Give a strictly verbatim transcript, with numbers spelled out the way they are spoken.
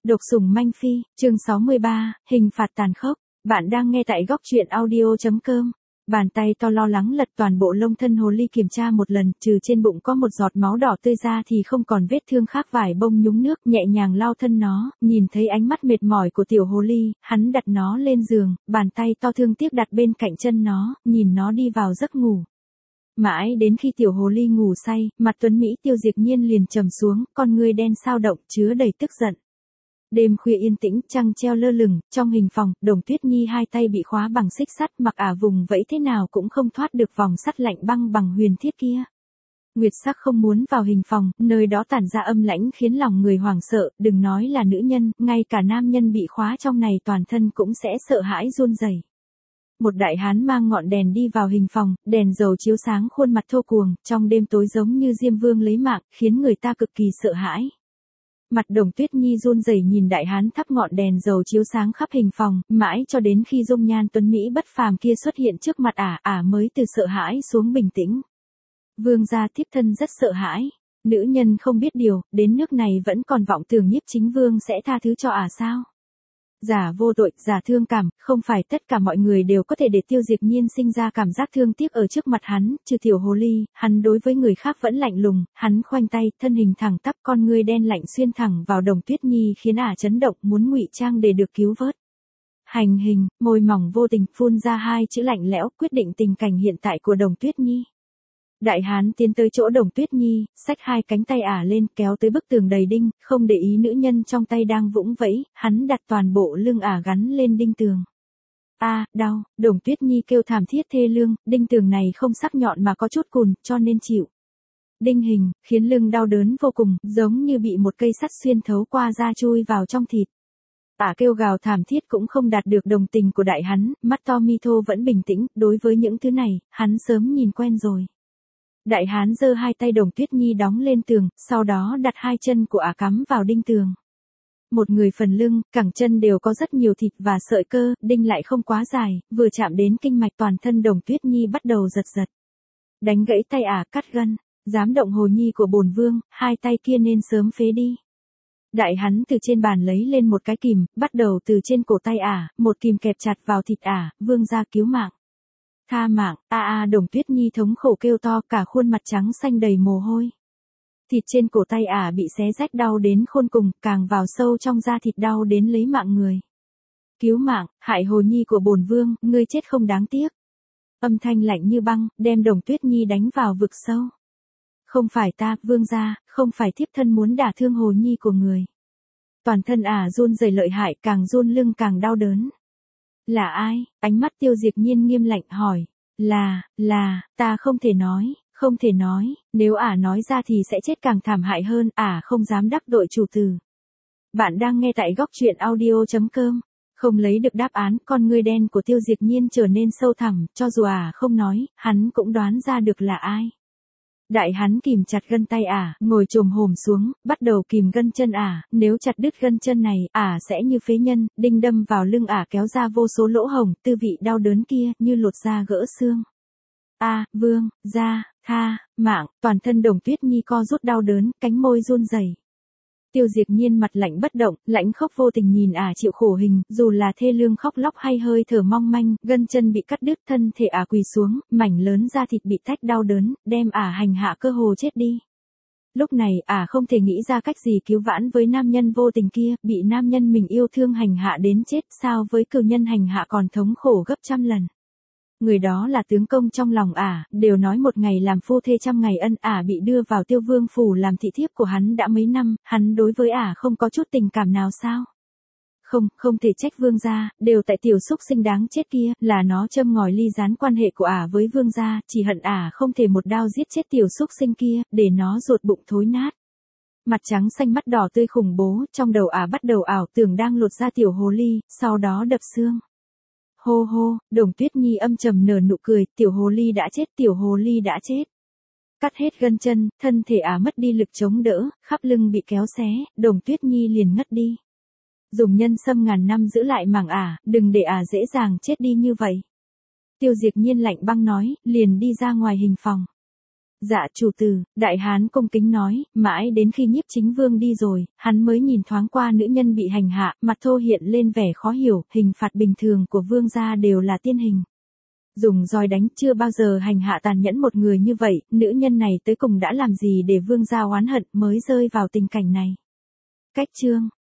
Độc sủng manh phi, chương sáu mươi ba, hình phạt tàn khốc. Bạn đang nghe tại góc truyện audio chấm com. Bàn tay to lo lắng lật toàn bộ lông thân hồ ly kiểm tra một lần, trừ trên bụng có một giọt máu đỏ tươi ra thì không còn vết thương khác, vải bông nhúng nước, nhẹ nhàng lau thân nó, nhìn thấy ánh mắt mệt mỏi của tiểu hồ ly, hắn đặt nó lên giường, bàn tay to thương tiếc đặt bên cạnh chân nó, nhìn nó đi vào giấc ngủ. Mãi đến khi tiểu hồ ly ngủ say, mặt tuấn Mỹ Tiêu Diệp Nhiên liền trầm xuống, con ngươi đen sao động, chứa đầy tức giận. Đêm khuya yên tĩnh, trăng treo lơ lửng, trong hình phòng, Đồng Tuyết Nhi hai tay bị khóa bằng xích sắt, mặc ả vùng vẫy thế nào cũng không thoát được vòng sắt lạnh băng bằng huyền thiết kia. Nguyệt Sắc không muốn vào hình phòng, nơi đó tản ra âm lãnh khiến lòng người hoảng sợ, đừng nói là nữ nhân, ngay cả nam nhân bị khóa trong này toàn thân cũng sẽ sợ hãi run rẩy. Một đại hán mang ngọn đèn đi vào hình phòng, đèn dầu chiếu sáng khuôn mặt thô cuồng, trong đêm tối giống như Diêm Vương lấy mạng, khiến người ta cực kỳ sợ hãi. Mặt Đồng Tuyết Nhi run rẩy nhìn đại hán thắp ngọn đèn dầu chiếu sáng khắp hình phòng, mãi cho đến khi dung nhan tuấn Mỹ bất phàm kia xuất hiện trước mặt ả, ả mới từ sợ hãi xuống bình tĩnh. Vương gia thiếp thân rất sợ hãi. Nữ nhân không biết điều, đến nước này vẫn còn vọng tưởng Nhiếp Chính Vương sẽ tha thứ cho ả sao? Giả vô tội, giả thương cảm, không phải tất cả mọi người đều có thể để Tiêu Diệp Nhiên sinh ra cảm giác thương tiếc ở trước mặt hắn, trừ tiểu hồ ly, hắn đối với người khác vẫn lạnh lùng, hắn khoanh tay, thân hình thẳng tắp, con ngươi đen lạnh xuyên thẳng vào Đồng Tuyết Nhi khiến ả chấn động, muốn ngụy trang để được cứu vớt. Hành hình, môi mỏng vô tình phun ra hai chữ lạnh lẽo, quyết định tình cảnh hiện tại của Đồng Tuyết Nhi. Đại hán tiến tới chỗ Đồng Tuyết Nhi, xách hai cánh tay ả lên, kéo tới bức tường đầy đinh, không để ý nữ nhân trong tay đang vũng vẫy, hắn đặt toàn bộ lưng ả gắn lên đinh tường. A, à, đau, Đồng Tuyết Nhi kêu thảm thiết thê lương, đinh tường này không sắc nhọn mà có chút cùn, cho nên chịu. Đinh hình, khiến lưng đau đớn vô cùng, giống như bị một cây sắt xuyên thấu qua da chui vào trong thịt. Ả kêu gào thảm thiết cũng không đạt được đồng tình của đại hắn, mắt to mi thô vẫn bình tĩnh, đối với những thứ này, hắn sớm nhìn quen rồi. Đại hán giơ hai tay Đồng Tuyết Nhi đóng lên tường, sau đó đặt hai chân của ả cắm vào đinh tường. Một người phần lưng, cẳng chân đều có rất nhiều thịt và sợi cơ, đinh lại không quá dài, vừa chạm đến kinh mạch toàn thân Đồng Tuyết Nhi bắt đầu giật giật. Đánh gãy tay ả, cắt gân, dám động hồ nhi của bổn vương, hai tay kia nên sớm phế đi. Đại hắn từ trên bàn lấy lên một cái kìm, bắt đầu từ trên cổ tay ả, một kìm kẹp chặt vào thịt ả, vương gia cứu mạng. Tha mạng, a a Đồng Tuyết Nhi thống khổ kêu to, cả khuôn mặt trắng xanh đầy mồ hôi. Thịt trên cổ tay ả bị xé rách đau đến khôn cùng, càng vào sâu trong da thịt đau đến lấy mạng người. Cứu mạng, hại hồ nhi của bổn vương, ngươi chết không đáng tiếc. Âm thanh lạnh như băng, đem Đồng Tuyết Nhi đánh vào vực sâu. Không phải ta, vương gia, không phải thiếp thân muốn đả thương hồ nhi của người. Toàn thân ả run rẩy lợi hại, càng run lưng càng đau đớn. Là ai? Ánh mắt Tiêu Diệp Nhiên nghiêm lạnh hỏi. Là, là, ta không thể nói, không thể nói, nếu ả nói ra thì sẽ chết càng thảm hại hơn, ả không dám đắc tội chủ tử. Bạn đang nghe tại góc truyện audio chấm com. Không lấy được đáp án, con ngươi đen của Tiêu Diệp Nhiên trở nên sâu thẳm, cho dù ả không nói, hắn cũng đoán ra được là ai. Đại hắn kìm chặt gân tay ả, ngồi chồm hổm xuống, bắt đầu kìm gân chân ả, nếu chặt đứt gân chân này, ả sẽ như phế nhân, đinh đâm vào lưng ả kéo ra vô số lỗ hổng, tư vị đau đớn kia, như lột da gỡ xương. A, vương, gia, tha, mạng, toàn thân Đồng Tuyết Nhi co rút đau đớn, cánh môi run rẩy. Tiêu Diệp Nhiên mặt lạnh bất động, lãnh khốc vô tình nhìn ả chịu khổ hình, dù là thê lương khóc lóc hay hơi thở mong manh, gân chân bị cắt đứt, thân thể ả quỳ xuống, mảnh lớn da thịt bị tách đau đớn, đem ả hành hạ cơ hồ chết đi. Lúc này, ả không thể nghĩ ra cách gì cứu vãn với nam nhân vô tình kia, bị nam nhân mình yêu thương hành hạ đến chết, sao với cừu nhân hành hạ còn thống khổ gấp trăm lần. Người đó là tướng công trong lòng ả, đều nói một ngày làm phu thê trăm ngày ân, ả bị đưa vào Tiêu Vương phủ làm thị thiếp của hắn đã mấy năm, hắn đối với ả không có chút tình cảm nào sao? Không, không thể trách vương gia, đều tại tiểu xúc sinh đáng chết kia, là nó châm ngòi ly gián quan hệ của ả với vương gia, chỉ hận ả không thể một đao giết chết tiểu xúc sinh kia, để nó ruột bụng thối nát. Mặt trắng xanh mắt đỏ tươi khủng bố, trong đầu ả bắt đầu ảo tưởng đang lột ra tiểu hồ ly, sau đó đập xương. Hô hô, Đồng Tuyết Nhi âm trầm nở nụ cười, tiểu hồ ly đã chết, tiểu hồ ly đã chết. Cắt hết gân chân, thân thể ả mất đi lực chống đỡ, khắp lưng bị kéo xé, Đồng Tuyết Nhi liền ngất đi. Dùng nhân sâm ngàn năm giữ lại màng ả, đừng để ả dễ dàng chết đi như vậy. Tiêu Diệp Nhiên lạnh băng nói, liền đi ra ngoài hình phòng. Dạ chủ tử, đại hán cung kính nói, mãi đến khi Nhiếp Chính Vương đi rồi, hắn mới nhìn thoáng qua nữ nhân bị hành hạ, mặt thô hiện lên vẻ khó hiểu, hình phạt bình thường của vương gia đều là tiên hình. Dùng roi đánh chưa bao giờ hành hạ tàn nhẫn một người như vậy, nữ nhân này tới cùng đã làm gì để vương gia oán hận mới rơi vào tình cảnh này. Cách chương